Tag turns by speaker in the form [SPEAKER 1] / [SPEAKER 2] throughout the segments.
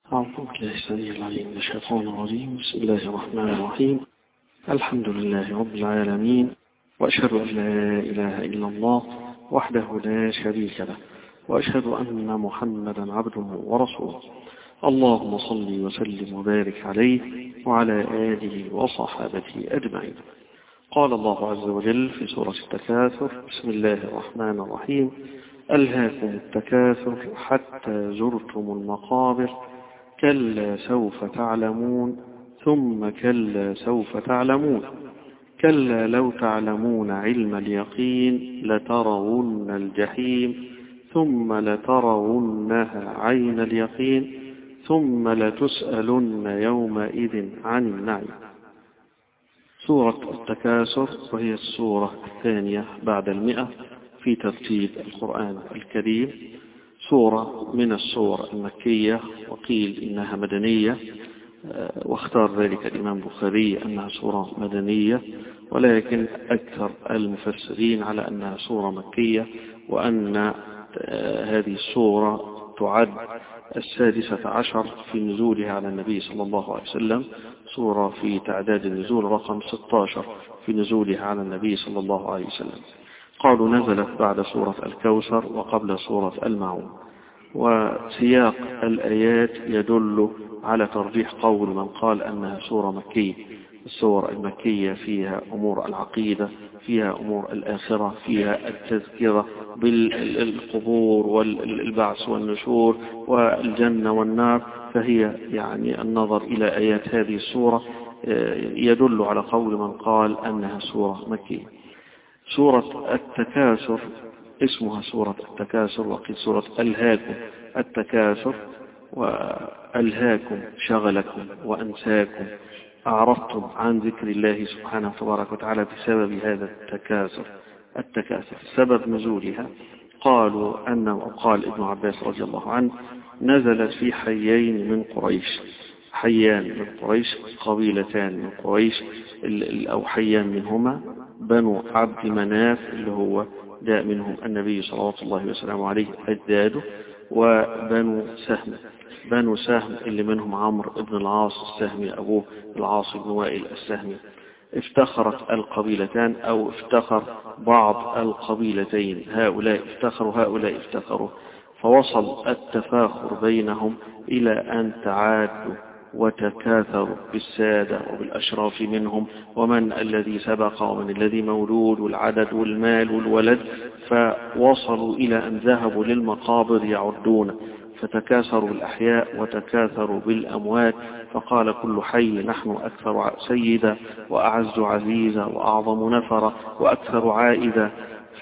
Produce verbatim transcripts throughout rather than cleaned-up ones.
[SPEAKER 1] أعوذ بالله السميع العليم من الشيطان الرجيم. بسم الله الرحمن الرحيم. الحمد لله رب العالمين، وأشهد أن لا إله إلا الله وحده لا شريك له، وأشهد أن محمدا عبده ورسوله. اللهم صل وسلم وبارك عليه وعلى آله وصحابته أجمعين. قال الله عز وجل في سورة التكاثر: بسم الله الرحمن الرحيم. ألهاكم التكاثر حتى زرتم المقابر، كلا سوف تعلمون ثم كلا سوف تعلمون، كلا لو تعلمون علم اليقين لترون الجحيم ثم لترونها عين اليقين ثم لتسألن يومئذ عن النعيم. سورة التكاثر، وهي السورة الثانية بعد المئة في ترتيب القرآن الكريم، سورة من السور المكية، وقيل إنها مدنية، واختار ذلك الإمام البخاري أنها سورة مدنية، ولكن أكثر المفسرين على أنها سورة مكية، وأن هذه السورة تعد السادسة عشر في نزولها على النبي صلى الله عليه وسلم، سورة في تعداد النزول رقم ستة عشر في نزولها على النبي صلى الله عليه وسلم. قالوا نزلت بعد سورة الكوثر وقبل سورة المعون، وسياق الآيات يدل على ترجيح قول من قال أنها سورة مكية. السور المكية فيها أمور العقيدة، فيها أمور الآخرة، فيها التذكرة بالقبور والبعث والنشور والجنة والنار، فهي يعني النظر إلى آيات هذه السورة يدل على قول من قال أنها سورة مكية. سورة التكاثر اسمها سورة التكاثر، وقيل سورة ألهاكم التكاثر، وألهاكم شغلكم وأنساكم، أعرضتم عن ذكر الله سبحانه وتبارك وتعالى بسبب هذا التكاثر. التكاثر سبب نزولها قالوا أنه قال ابن عباس رضي الله عنه: نزلت في حيين من قريش. حيان من قريش قبيلتان من قريش، أو حيان منهما بنو عبد مناف اللي هو جاء منهم النبي صلى الله عليه وسلم عليه أجداده، وبنو سهم بنو سهم اللي منهم عمرو بن العاص السهمي أبوه العاص بن وائل السهمي. افتخرت القبيلتان أو افتخر بعض القبيلتين، هؤلاء افتخروا هؤلاء افتخروا، فوصل التفاخر بينهم إلى أن تعادوا وتكاثروا بالسادة وبالأشراف منهم، ومن الذي سبق ومن الذي مولود، والعدد والمال والولد، فوصلوا إلى أن ذهبوا للمقابر يعدون، فتكاثروا بالأحياء وتكاثروا بالأموات، فقال كل حي نحن أكثر سيدا وأعز عزيزا وأعظم نفرا وأكثر عائدا.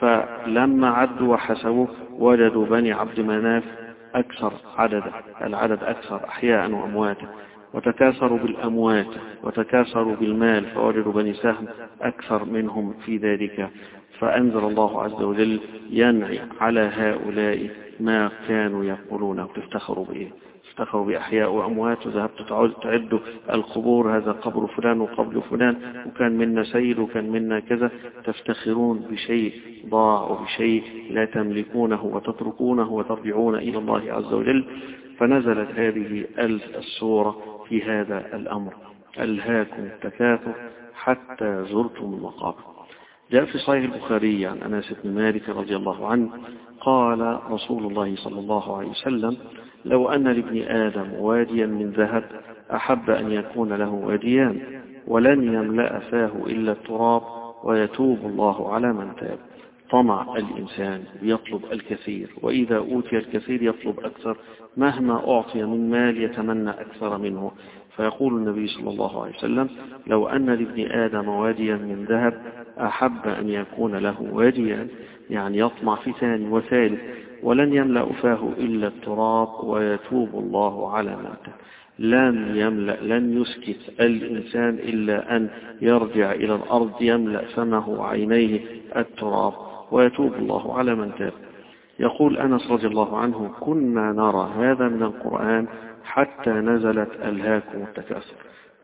[SPEAKER 1] فلما عدوا وحسبوا وجدوا بني عبد مناف أكثر عددا، العدد أكثر أحياء وأمواتا، وتكاثروا بالأموات وتكاثروا بالمال، فوجدوا بني سهم أكثر منهم في ذلك. فأنزل الله عز وجل ينعي على هؤلاء ما كانوا يقولون: تفتخروا بإيه؟ تفتخروا بأحياء وأموات، وذهبت تعدوا القبور، هذا قبر فلان وقبر فلان، وكان منا سيد وكان منا كذا، تفتخرون بشيء ضاع وبشيء لا تملكونه وتتركونه وترجعون إلى الله عز وجل. فنزلت هذه السورة في هذا الأمر: ألهاكم التكاثر حتى زرتم المقابر. جاء في صحيح البخاري عن أنس بن مالك رضي الله عنه قال رسول الله صلى الله عليه وسلم: لو أن لابن آدم واديا من ذهب أحب أن يكون له واديان، ولن يملأ فاه إلا التراب، ويتوب الله على من تاب. طمع الإنسان يطلب الكثير، وإذا أوتي الكثير يطلب أكثر، مهما أعطي من مال يتمنى أكثر منه. فيقول النبي صلى الله عليه وسلم: لو أن لابن آدم واديا من ذهب أحب أن يكون له واديان، يعني يطمع في ثاني وثالث، ولن يملأ فاه إلا التراب، ويتوب الله على من تاب. لن يملأ لن يسكت الإنسان إلا أن يرجع إلى الأرض يملأ فمه وعينيه التراب، ويتوب الله على من تاب. يقول أنس رضي الله عنه: كنا نرى هذا من القرآن حتى نزلت ألهاكم التكاثر.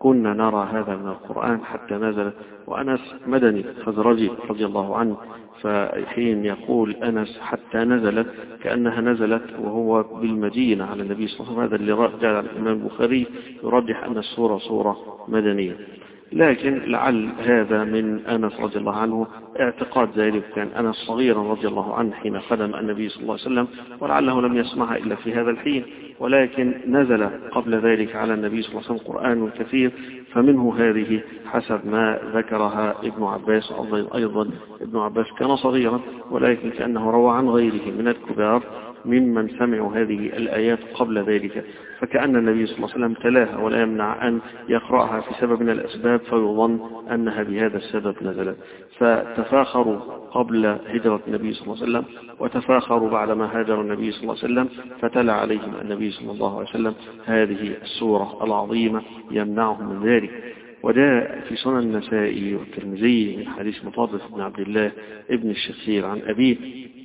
[SPEAKER 1] كنا نرى هذا من القرآن حتى نزل. وأنس مدني خزرجي رضي الله عنه، فحين يقول أنس حتى نزلت كأنها نزلت وهو بالمدينة على النبي صلى الله عليه وسلم. هذا اللي جاء الإمام البخاري يرجح أن السورة سورة مدنية، لكن لعل هذا من أنس رضي الله عنه اعتقاد ذلك. كان أنس صغيرا رضي الله عنه حين خدم النبي صلى الله عليه وسلم، ولعله لم يسمعها إلا في هذا الحين، ولكن نزل قبل ذلك على النبي صلى الله عليه وسلم قرآن كثير، فمنه هذه حسب ما ذكرها ابن عباس. أيضا ابن عباس كان صغيرا، ولكن كأنه روى عن غيره من الكبار ممن سمعوا هذه الآيات قبل ذلك، فكأن النبي صلى الله عليه وسلم تلاها ولا يمنع أن يقرأها في سبب من الأسباب، فيظن أنها بهذا السبب نزلت. فتفاخروا قبل هجرة النبي صلى الله عليه وسلم، وتفاخروا بعدما هاجر النبي صلى الله عليه وسلم، فتلا عليهم النبي صلى الله عليه وسلم هذه السورة العظيمة يمنعهم من ذلك. وجاء في سنن النسائي والترمذي من حديث مطرف بن عبد الله ابن الشخير عن أبيه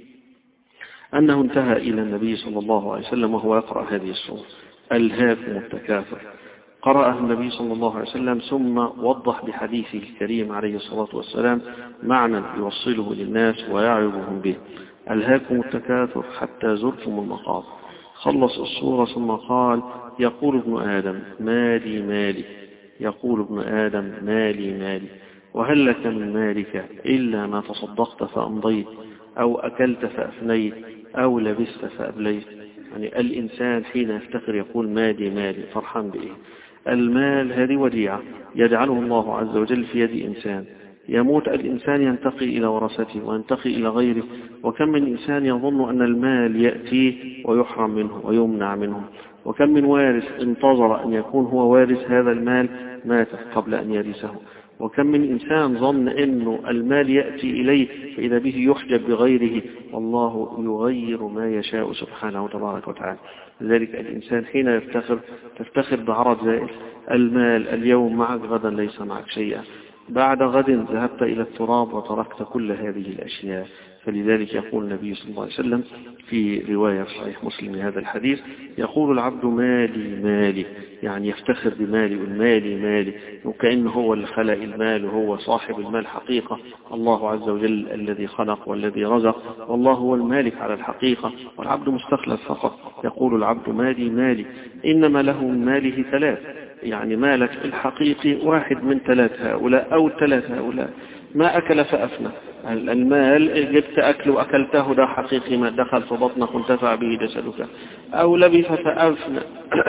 [SPEAKER 1] أنه انتهى إلى النبي صلى الله عليه وسلم وهو يقرأ هذه السورة: ألهاكم التكاثر. قرأها النبي صلى الله عليه وسلم ثم وضح بحديثه الكريم عليه الصلاة والسلام معنى يوصله للناس ويعظهم به: ألهاكم التكاثر حتى زرتم المقابر. خلص السورة ثم قال: يقول ابن آدم مالي مالي، يقول ابن آدم مالي مالي، وهل لك من مالك إلا ما تصدقت فأمضيت، أو أكلت فأفنيت، أو لبست فأبليت. يعني الإنسان حين يفتخر يقول مالي مالي، فرحان بإيه؟ المال هذه وديعة يجعله الله عز وجل في يد إنسان، يموت الإنسان ينتقي إلى ورثته وينتقي إلى غيره. وكم من إنسان يظن أن المال يأتيه ويحرم منه ويمنع منه، وكم من وارث انتظر أن يكون هو وارث هذا المال مات قبل أن يرثه، وكم من إنسان ظن أنه المال يأتي إليه فإذا به يحجب بغيره، والله يغير ما يشاء سبحانه وتبارك وتعالى. لذلك الإنسان حين يفتخر تفتخر بعرض زائل. المال اليوم معك، غدا ليس معك شيئا، بعد غد ذهبت إلى التراب وتركت كل هذه الأشياء. فلذلك يقول النبي صلى الله عليه وسلم في رواية صحيح مسلم لهذا الحديث: يقول العبد مالي مالي، يعني يفتخر بمالي، والمالي مالي، وكأنه هو اللي خلق المال وهو صاحب المال. حقيقة الله عز وجل الذي خلق والذي رزق، والله هو المالك على الحقيقة، والعبد مستخلف فقط. يقول العبد مالي مالي، إنما له من ماله ثلاث، يعني مالك الحقيقي واحد من ثلاث هؤلاء أو ثلاث هؤلاء. ما أكل فأفنى، المال جبت أكل وأكلته ده حقيقي، ما دخل في بطنك وانتفع به جسدك. أو لبس فأفنى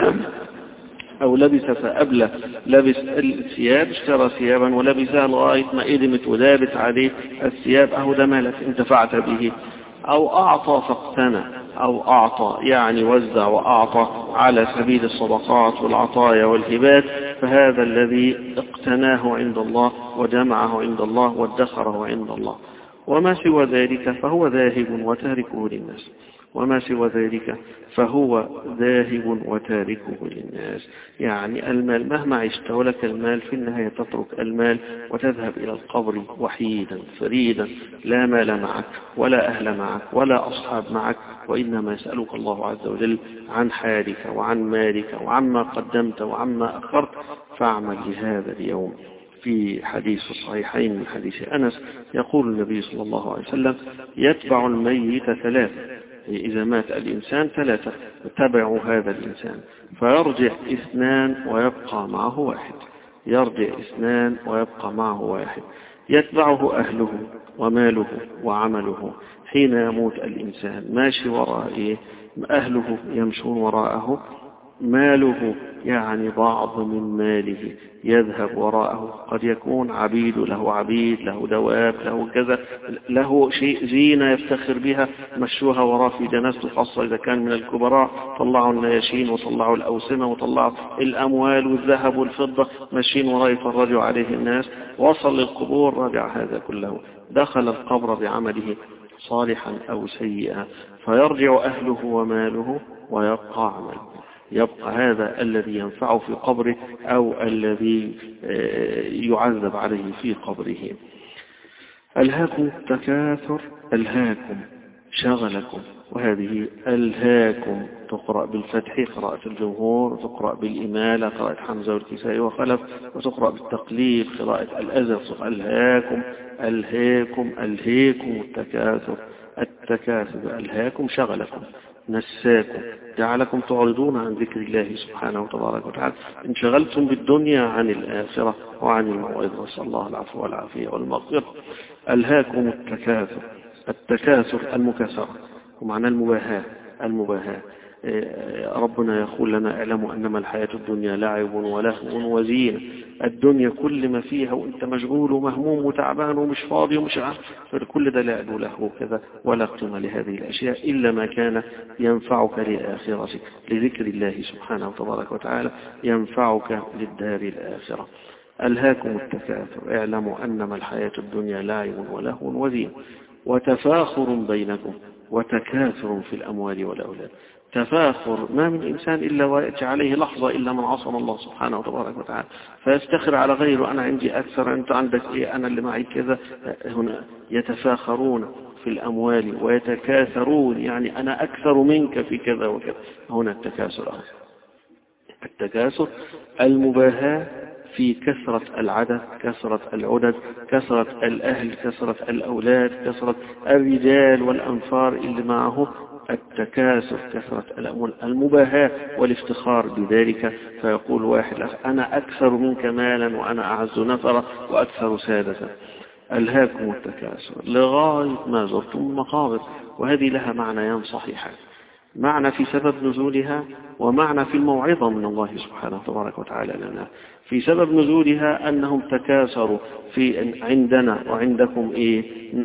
[SPEAKER 1] أو لبس فأبلى، لبس الثياب، اشترى ثيابا ولبسها لغاية ما إدمت ودابت عليه الثياب، أهو ده مالك انتفعت به. أو أعطى فاقتنى، أو أعطى يعني وزع وأعطى على سبيل الصدقات والعطايا والهبات، فهذا الذي اقتناه عند الله وجمعه عند الله وادخره عند الله. وما سوى ذلك فهو ذاهب وتاركه للناس، وما سوى ذلك فهو ذاهب وتاركه للناس. يعني المال مهما عشت ولك المال، في النهاية تترك المال وتذهب إلى القبر وحيدا فريدا، لا مال معك ولا أهل معك ولا أصحاب معك، وإنما يسألك الله عز وجل عن حالك وعن مالك وعما قدمت وعما أخرت، فاعمل لهذا اليوم. في حديث الصحيحين من حديث أنس يقول النبي صلى الله عليه وسلم: يتبع الميت ثلاثة، إذا مات الإنسان ثلاثة تبعوا هذا الإنسان، فيرجع اثنان ويبقى معه واحد، يرجع اثنان ويبقى معه واحد، يتبعه أهله وماله وعمله. حين يموت الإنسان ماشي وراءه، أهله يمشون وراءه، ماله يعني بعض من ماله يذهب وراءه، قد يكون عبيد له عبيد، له دواب، له كذا، له شيء زينة يفتخر بها، مشوها وراء في جنازته، خاصة إذا كان من الكبراء، طلعوا النياشين وطلعوا الأوسمة وطلعوا الأموال والذهب والفضة، ماشيين وراء يفرجوا عليه الناس. وصل للقبور رجع هذا كله، دخل القبر بعمله صالحا أو سيئا، فيرجع أهله وماله ويبقى عمله، يبقى هذا الذي ينفعه في قبره أو الذي يعذب عليه في قبره. ألهاكم التكاثر، ألهاكم شغلكم. وهذه ألهاكم تقرأ بالفتح قراءة الجمهور، وتقرأ بالإمالة قراءة حمزة والكسائي وخلف، وتقرأ بالتقليد قراءة الأزرق. ألهاكم ألهاكم ألهاكم التكاثر. التكاثر ألهاكم شغلكم نساكم جعلكم تعرضون عن ذكر الله سبحانه وتبارك وتعالى، انشغلتم بالدنيا عن الآخرة وعن الموعظة. نسأل الله العفو والعافية والمغفرة. ألهاكم التكاثر. التكاثر المكاثرة ومعنى المباهاة. المباهاة ربنا يقول لنا اعلموا أنما الحياة الدنيا لعب ولهو وزينة. الدنيا كل ما فيها وانت مشغول ومهموم وتعبان ومش فاضي ومش عارف، فكل ده لعب ولهو كذا، ولا قيمة لهذه الأشياء إلا ما كان ينفعك لآخرتك، لذكر الله سبحانه وتبارك وتعالى، ينفعك للدار الآخرة. ألهاكم التكاثر. اعلموا أنما الحياة الدنيا لعب ولهو وزينة وتفاخر بينكم وتكاثر في الأموال والأولاد. تفاخر، ما من إنسان إلا ويأتي عليه لحظة إلا من عصم الله سبحانه وتبارك وتعالى، فيفتخر على غيره، أنا عندي أكثر، أنت عندك إيه، أنا اللي معي كذا. هنا يتفاخرون في الأموال ويتكاثرون، يعني أنا أكثر منك في كذا وكذا. هنا التكاثر. التكاثر المباهاة في كثرة العدد، كثرة العدد، كثرة الأهل، كثرة الأولاد، كثرة الرجال والأنفار اللي معه. التكاثر كثرة الأموال، المباهاة والافتخار بذلك، فيقول واحد أنا أكثر منك مالا وأنا أعز نفرا وأكثر سادة. ألهاكم التكاثر لغاية ما زرتم المقابر. وهذه لها معنيان صحيحان، معنى في سبب نزولها ومعنى في الموعظة من الله سبحانه وتبارك وتعالى لنا. في سبب نزولها أنهم تكاثروا في عندنا وعندكم إيه،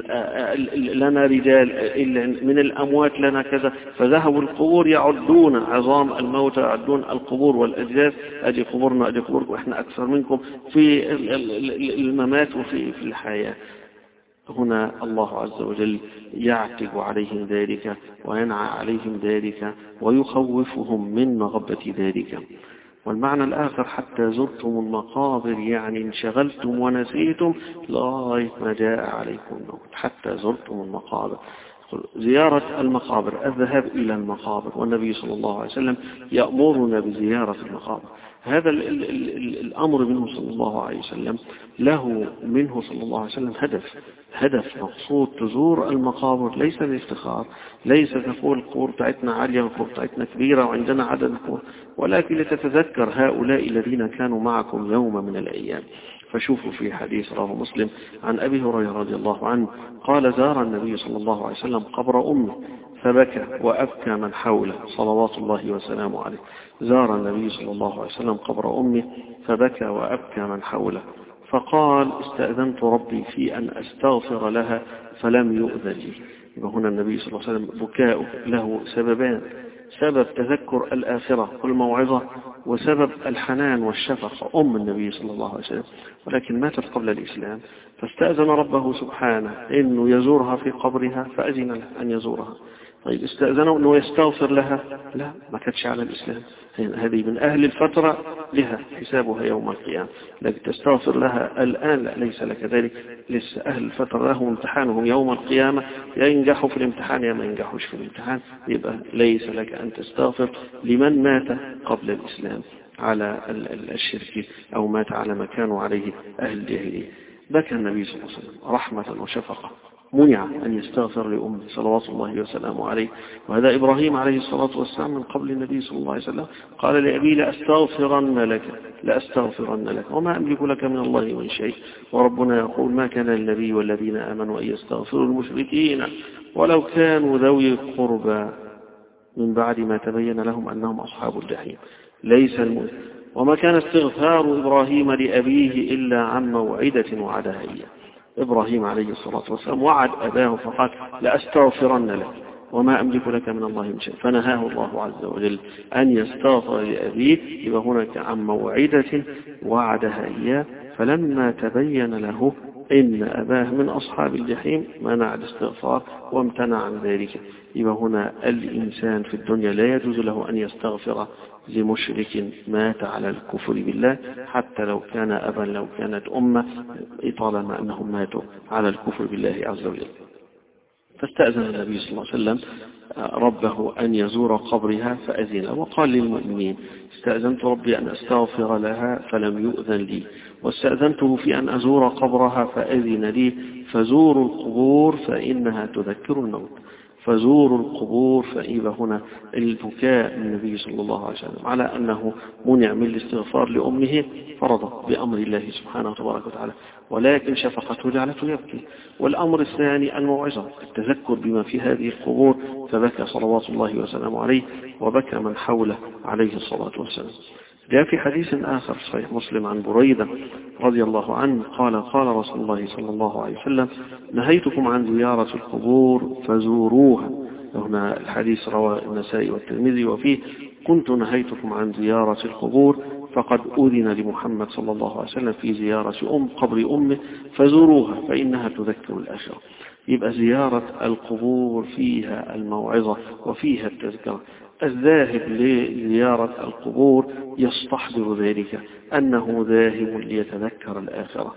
[SPEAKER 1] لنا رجال من الأموات لنا كذا، فذهبوا القبور يعدون عظام الموتى، يعدون القبور والأجداث، أدي قبورنا أدي قبوركم، وإحنا أكثر منكم في الممات وفي في الحياة. هنا الله عز وجل يعتب عليهم ذلك وينعى عليهم ذلك ويخوفهم من مغبة ذلك. والمعنى الآخر حتى زرتم المقابر، يعني انشغلتم ونسيتم لغاية ما جاء عليكم الموت. حتى زرتم المقابر، زيارة المقابر، الذهاب إلى المقابر، والنبي صلى الله عليه وسلم يأمرنا بزيارة المقابر. هذا ال ال ال الأمر منه صلى الله عليه وسلم له منه صلى الله عليه وسلم هدف هدف مقصود. تزور المقابر ليس للافتخار، ليس تقول القبور بتاعتنا عالية والقبور بتاعتنا كبيرة وعندنا عدد القبور، ولكن لتتذكر هؤلاء الذين كانوا معكم يوم من الأيام. فشوفوا في حديث رواه مسلم عن أبي هريرة رضي الله عنه قال زار النبي صلى الله عليه وسلم قبر أمه فبكى وأبكى من حوله صلوات الله وسلامه عليه. زار النبي صلى الله عليه وسلم قبر أمه فبكى وأبكى من حوله، فقال استأذنت ربي في أن أستغفر لها فلم يؤذن لي. وهنا النبي صلى الله عليه وسلم بكاؤه له سببان: سبب تذكر الآخرة والموعظة، وسبب الحنان والشفقة. أم النبي صلى الله عليه وسلم ولكن ماتت قبل الإسلام، فاستأذن ربه سبحانه إنه يزورها في قبرها فأذن له أن يزورها. طيب استأذنوا أنه يستغفر لها؟ لا، ما كانتش على الإسلام، هذه من أهل الفترة لها حسابها يوم القيامة، لكن تستغفر لها الآن لا، ليس لك ذلك. لسه أهل الفترة لهم امتحانهم يوم القيامة، يا ينجحوا في الامتحان يا ما ينجحوش في الامتحان، يبقى ليس لك أن تستغفر لمن مات قبل الإسلام على الشرك أو مات على ما كانوا عليه أهل الجاهلية. بكى النبي صلى الله عليه وسلم رحمة وشفقة، منع أن يستغفر لأمه صلوات الله وسلامه عليه. وهذا إبراهيم عليه الصلاة والسلام من قبل النبي صلى الله عليه وسلم قال لأبي لأستغفرن لك لأستغفرن لك وما أملك لك من الله من شيء. وربنا يقول ما كان للنبي والذين آمنوا أن يستغفروا المشركين ولو كانوا ذوي قربى من بعد ما تبين لهم أنهم أصحاب الجحيم. ليس المؤمن وما كان استغفار إبراهيم لأبيه إلا عن موعدة وعدها إياه. إبراهيم عليه الصلاة والسلام وعد أباه فقال لأستغفرن لك وما أملك لك من الله من شيء، فنهاه الله عز وجل أن يستغفر لأبيه. يبقى هناك عن موعدة وعدها إياه، فلما تبين له إن أباه من أصحاب الجحيم منع الاستغفار وامتنع عن ذلك. يبقى هنا الإنسان في الدنيا لا يجوز له أن يستغفر لمشرك مات على الكفر بالله، حتى لو كان أبا لو كانت أمة، طالما أنهم ماتوا على الكفر بالله عز وجل. فاستأذن النبي صلى الله عليه وسلم ربه أن يزور قبرها فأذن، وقال للمؤمنين استأذنت ربي أن أستغفر لها فلم يؤذن لي، واستأذنته في أن أزور قبرها فأذن لي، فزوروا القبور فإنها تذكر الموت. فزوروا القبور، فإذا هنا البكاء من النبي صلى الله عليه وسلم على أنه منع من الاستغفار لأمه فرض بأمر الله سبحانه وتبارك وتعالى، ولكن شفقته جعلته يبكي. والأمر الثاني الموعظة، التذكر بما في هذه القبور، فبكى صلوات الله وسلامه عليه وبكى من حوله عليه الصلاة والسلام. جاء في حديث آخر في صحيح مسلم عن بريدة رضي الله عنه قال قال رسول الله صلى الله عليه وسلم نهيتكم عن زيارة القبور فزوروها. هنا الحديث رواه النسائي والترمذي وفيه كنت نهيتكم عن زيارة القبور فقد أذن لمحمد صلى الله عليه وسلم في زيارة أم قبر أمه فزوروها فإنها تذكر الآخرة. يبقى زيارة القبور فيها الموعظة وفيها التذكرة. الذاهب لزيارة القبور يستحضر ذلك أنه ذاهب ليتذكر الآخرة،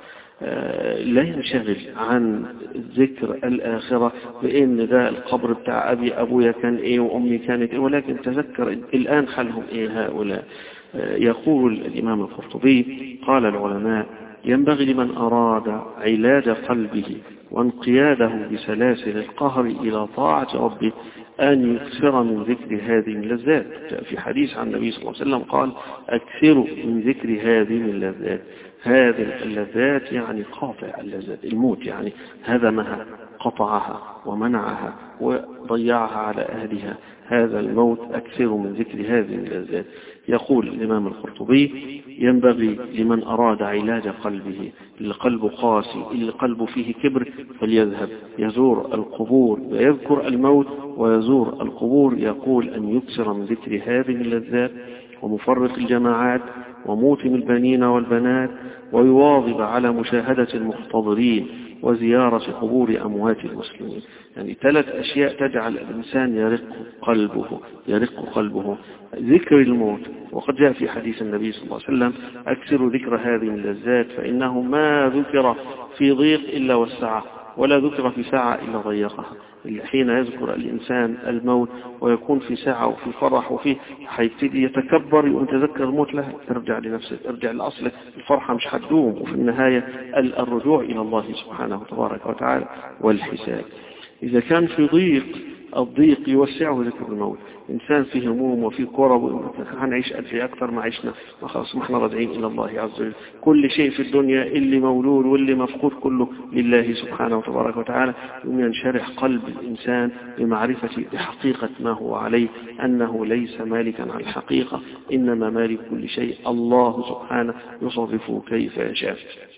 [SPEAKER 1] لا ينشغل عن ذكر الآخرة بأن ذا القبر بتاع أبي أبويا كان إيه وأمي كانت إيه، ولكن تذكر الآن حالهم إيه هؤلاء. يقول الإمام القرطبي قال العلماء ينبغي لمن أراد علاج قلبه وانقياده بسلاسل القهر إلى طاعة ربه أن يكثر من ذكر هذه اللذات. في حديث عن النبي صلى الله عليه وسلم قال أكثروا من ذكر هذه اللذات. هذه اللذات يعني قاطع اللذات، الموت يعني هدمها قطعها ومنعها وضيعها على أهلها، هذا الموت أكثر من ذكر هذه اللذات. يقول الإمام القرطبي ينبغي لمن أراد علاج قلبه، اللي قلبه قاسي اللي قلبه فيه كبر فليذهب يزور القبور ويذكر الموت ويزور القبور. يقول أن يكثر من ذكر هذه اللذات ومفرق الجماعات وموتم البنين والبنات، ويواظب على مشاهدة المحتضرين وزيارة قبور أموات المسلمين. يعني ثلاث أشياء تجعل الإنسان يرق قلبه يرق قلبه ذكر الموت. وقد جاء في حديث النبي صلى الله عليه وسلم أكثر ذكر هذه اللذات فإنه ما ذكر في ضيق إلا وسعه ولا ذكر في ساعة إلا ضيقها. حين يذكر الإنسان الموت ويكون في ساعة وفي فرح وفي حيبتدي يتكبر ويتذكر الموت له، ارجع لنفسك ارجع لأصلك، الفرحة مش هتدوم، وفي النهاية الرجوع إلى الله سبحانه وتبارك وتعالى والحساب. إذا كان في ضيق الضيق يوسعه ذكر الموت. إنسان فيه هموم وفيه كرب هنعيش أدري أكثر ما عشنا ما خلاص ما احنا راجعين إلى الله عز وجل. كل شيء في الدنيا اللي مولود واللي مفقود كله لله سبحانه وتبارك وتعالى. ينشرح قلب الإنسان بمعرفة بحقيقة ما هو عليه، أنه ليس مالكا على الحقيقة، إنما مالك كل شيء الله سبحانه يصرفه كيف يشاء.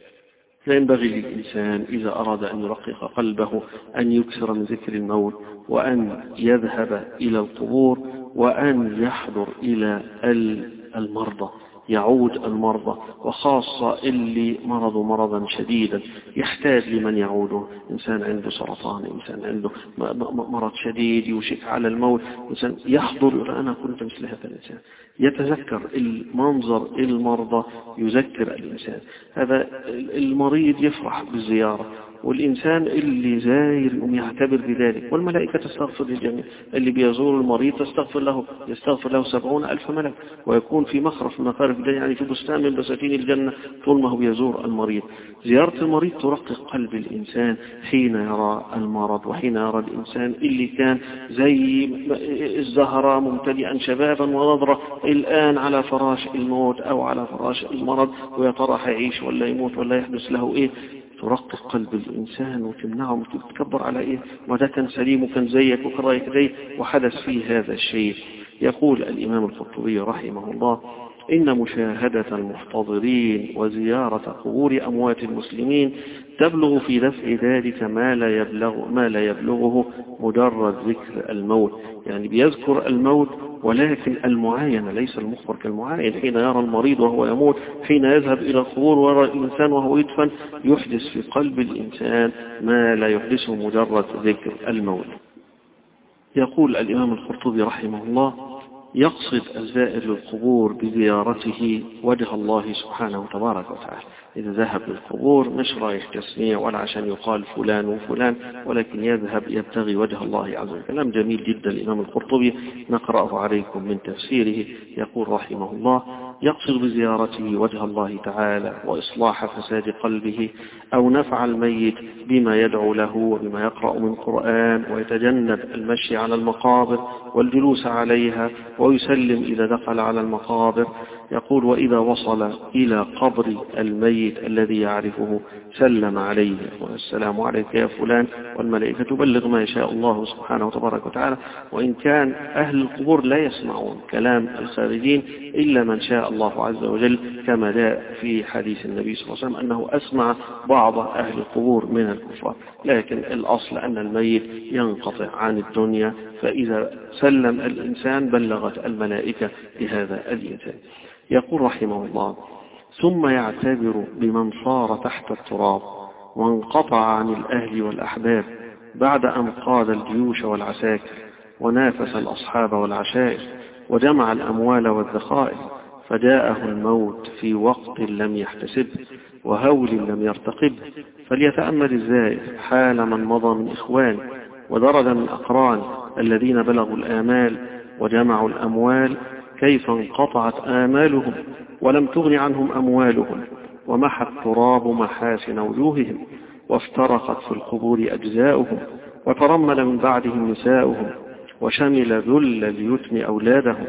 [SPEAKER 1] فينبغي للإنسان إذا أراد أن يرقق قلبه أن يكثر من ذكر الموت وأن يذهب إلى القبور وأن يحضر إلى المرضى، يعود المرضى، وخاصة اللي مرضوا مرضا شديدا يحتاج لمن يعوده. إنسان عنده سرطان، إنسان عنده مرض شديد يوشك على الموت، إنسان يحضر أنا كنت مثل هذا الإنسان، يتذكر المنظر المرضى يذكر الإنسان. هذا المريض يفرح بالزيارة، والإنسان اللي زاير يقوم يعتبر بذلك، والملائكة تستغفر للجميع. اللي بيزور المريض تستغفر له يستغفر له سبعون ألف ملك، ويكون في مخرف من مخارف الجنة، يعني في بستان من بساتين الجنة طول ما هو بيزور المريض. زيارة المريض ترقق قلب الإنسان حين يرى المرض، وحين يرى الإنسان اللي كان زي الزهرة ممتلئا شبابا ونضرة الآن على فراش الموت أو على فراش المرض، ويا ترى هيعيش ولا يموت ولا يحدث له إيه. ترقق قلب الإنسان وتمنعه وتتكبر على إيه، وده كان سليم وكان زيك وكان رايك زي وحدث فيه هذا الشيء. يقول الإمام القرطبي رحمه الله إن مشاهدة المحتضرين وزيارة قبور أموات المسلمين تبلغ في دفع ذلك ما لا يبلغ ما لا يبلغه مجرد ذكر الموت. يعني بيذكر الموت ولكن المعاينة ليس المخبر كالمعاين. حين يرى المريض وهو يموت، حين يذهب إلى القبور ويرى الإنسان وهو يدفن، يحدث في قلب الإنسان ما لا يحدثه مجرد ذكر الموت. يقول الإمام القرطبي رحمه الله يقصد الزائر للقبور بزيارته وجه الله سبحانه تبارك وتعالى. إذا ذهب للقبور مش رايح تسميع ولا عشان يقال فلان وفلان، ولكن يذهب يبتغي وجه الله عز وجل. كلام جميل جدا الإمام القرطبي نقرأه عليكم من تفسيره. يقول رحمه الله: يقصد بزيارته وجه الله تعالى وإصلاح فساد قلبه أو نفع الميت بما يدعو له وبما يقرأ من قرآن، ويتجنب المشي على المقابر والجلوس عليها، ويسلم إذا دخل على المقابر. يقول: وإذا وصل إلى قبر الميت الذي يعرفه سلم عليه: والسلام عليك يا فلان، والملائكة تبلغ ما يشاء الله سبحانه وتبارك وتعالى. وإن كان أهل القبور لا يسمعون كلام الخارجين إلا من شاء الله عز وجل، كما جاء في حديث النبي صلى الله عليه وسلم أنه أسمع بعض أهل القبور من الكفار. لكن الأصل أن الميت ينقطع عن الدنيا، فإذا سلم الإنسان بلغت الملائكة بهذا الإنسان. يقول رحمه الله: ثم يعتبر بمن صار تحت التراب وانقطع عن الأهل والأحباب بعد أن قاد الجيوش والعساكر ونافس الأصحاب والعشائر وجمع الأموال والذخائر، فجاءه الموت في وقت لم يحتسب وهول لم يرتقب. فليتأمل الزائر حال من مضى من إخوان ودرج من أقران الذين بلغوا الآمال وجمعوا الأموال، كيف انقطعت آمالهم ولم تغن عنهم أموالهم، ومحى التراب محاسن وجوههم، وافترقت في القبور أجزاؤهم، وترمل من بعدهم نساؤهم، وشمل ذل اليتم أولادهم،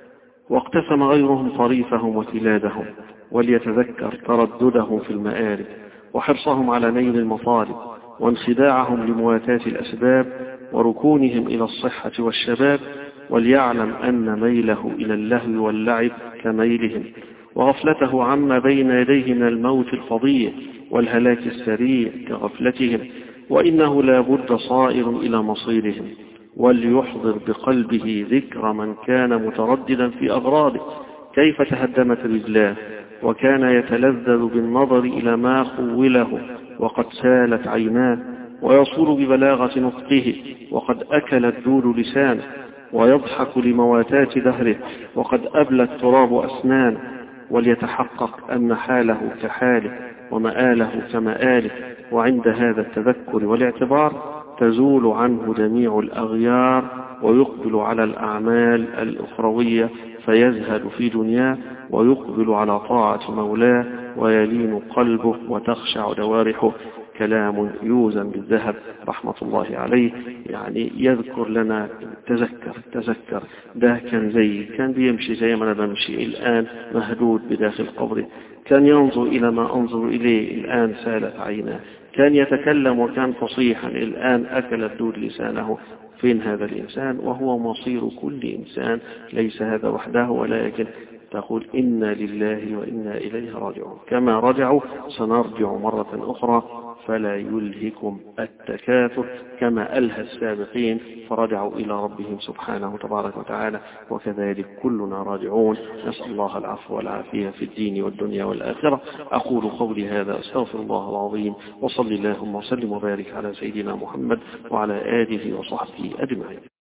[SPEAKER 1] واقتسم غيرهم طريفهم وتلادهم. وليتذكر ترددهم في المآرب وحرصهم على نيل المطالب وانخداعهم لمواتاة الأسباب وركونهم إلى الصحة والشباب، وليعلم أن ميله إلى اللهو واللعب كميلهم، وغفلته عما بين يديه من الموت الفظيع والهلاك السريع كغفلتهم، وإنه لا بد صائر إلى مصيرهم. وليحضر بقلبه ذكر من كان مترددا في أغراضه، كيف تهدمت رجلاه وكان يتلذذ بالنظر إلى ما خوله وقد سالت عيناه، ويصول ببلاغة نطقه وقد أكل الدود لسانه، ويضحك لمواتات دهره وقد أبلى التراب أسنانه. وليتحقق أن حاله كحاله ومآله كمآله، وعند هذا التذكر والاعتبار تزول عنه جميع الأغيار، ويقبل على الأعمال الأخروية فيزهد في دنياه، ويقبل على طاعة مولاه ويلين قلبه وتخشع جوارحه. كلام يوزن بالذهب رحمة الله عليه. يعني يذكر لنا: تذكر تذكر ده كان زي كان بيمشي زي ما أنا بمشي الآن مهدود بداخل قبره، كان ينظر إلى ما أنظر إليه الآن سالت عيناه، كان يتكلم وكان فصيحا الآن أكل الدود لسانه. فين هذا الإنسان؟ وهو مصير كل إنسان، ليس هذا وحده، ولكن تقول: إنا لله وإنا إليه راجعون. كما رجعوا سنرجع مرة أخرى، فلا يلهكم التكاثر كما ألهى السابقين فرجعوا إلى ربهم سبحانه تبارك وتعالى، وكذلك كلنا راجعون. نسأل الله العفو والعافية في الدين والدنيا والآخرة. أقول قولي هذا، أستغفر الله العظيم، وصلي اللهم وسلم وبارك على سيدنا محمد وعلى آله وصحبه أجمعين.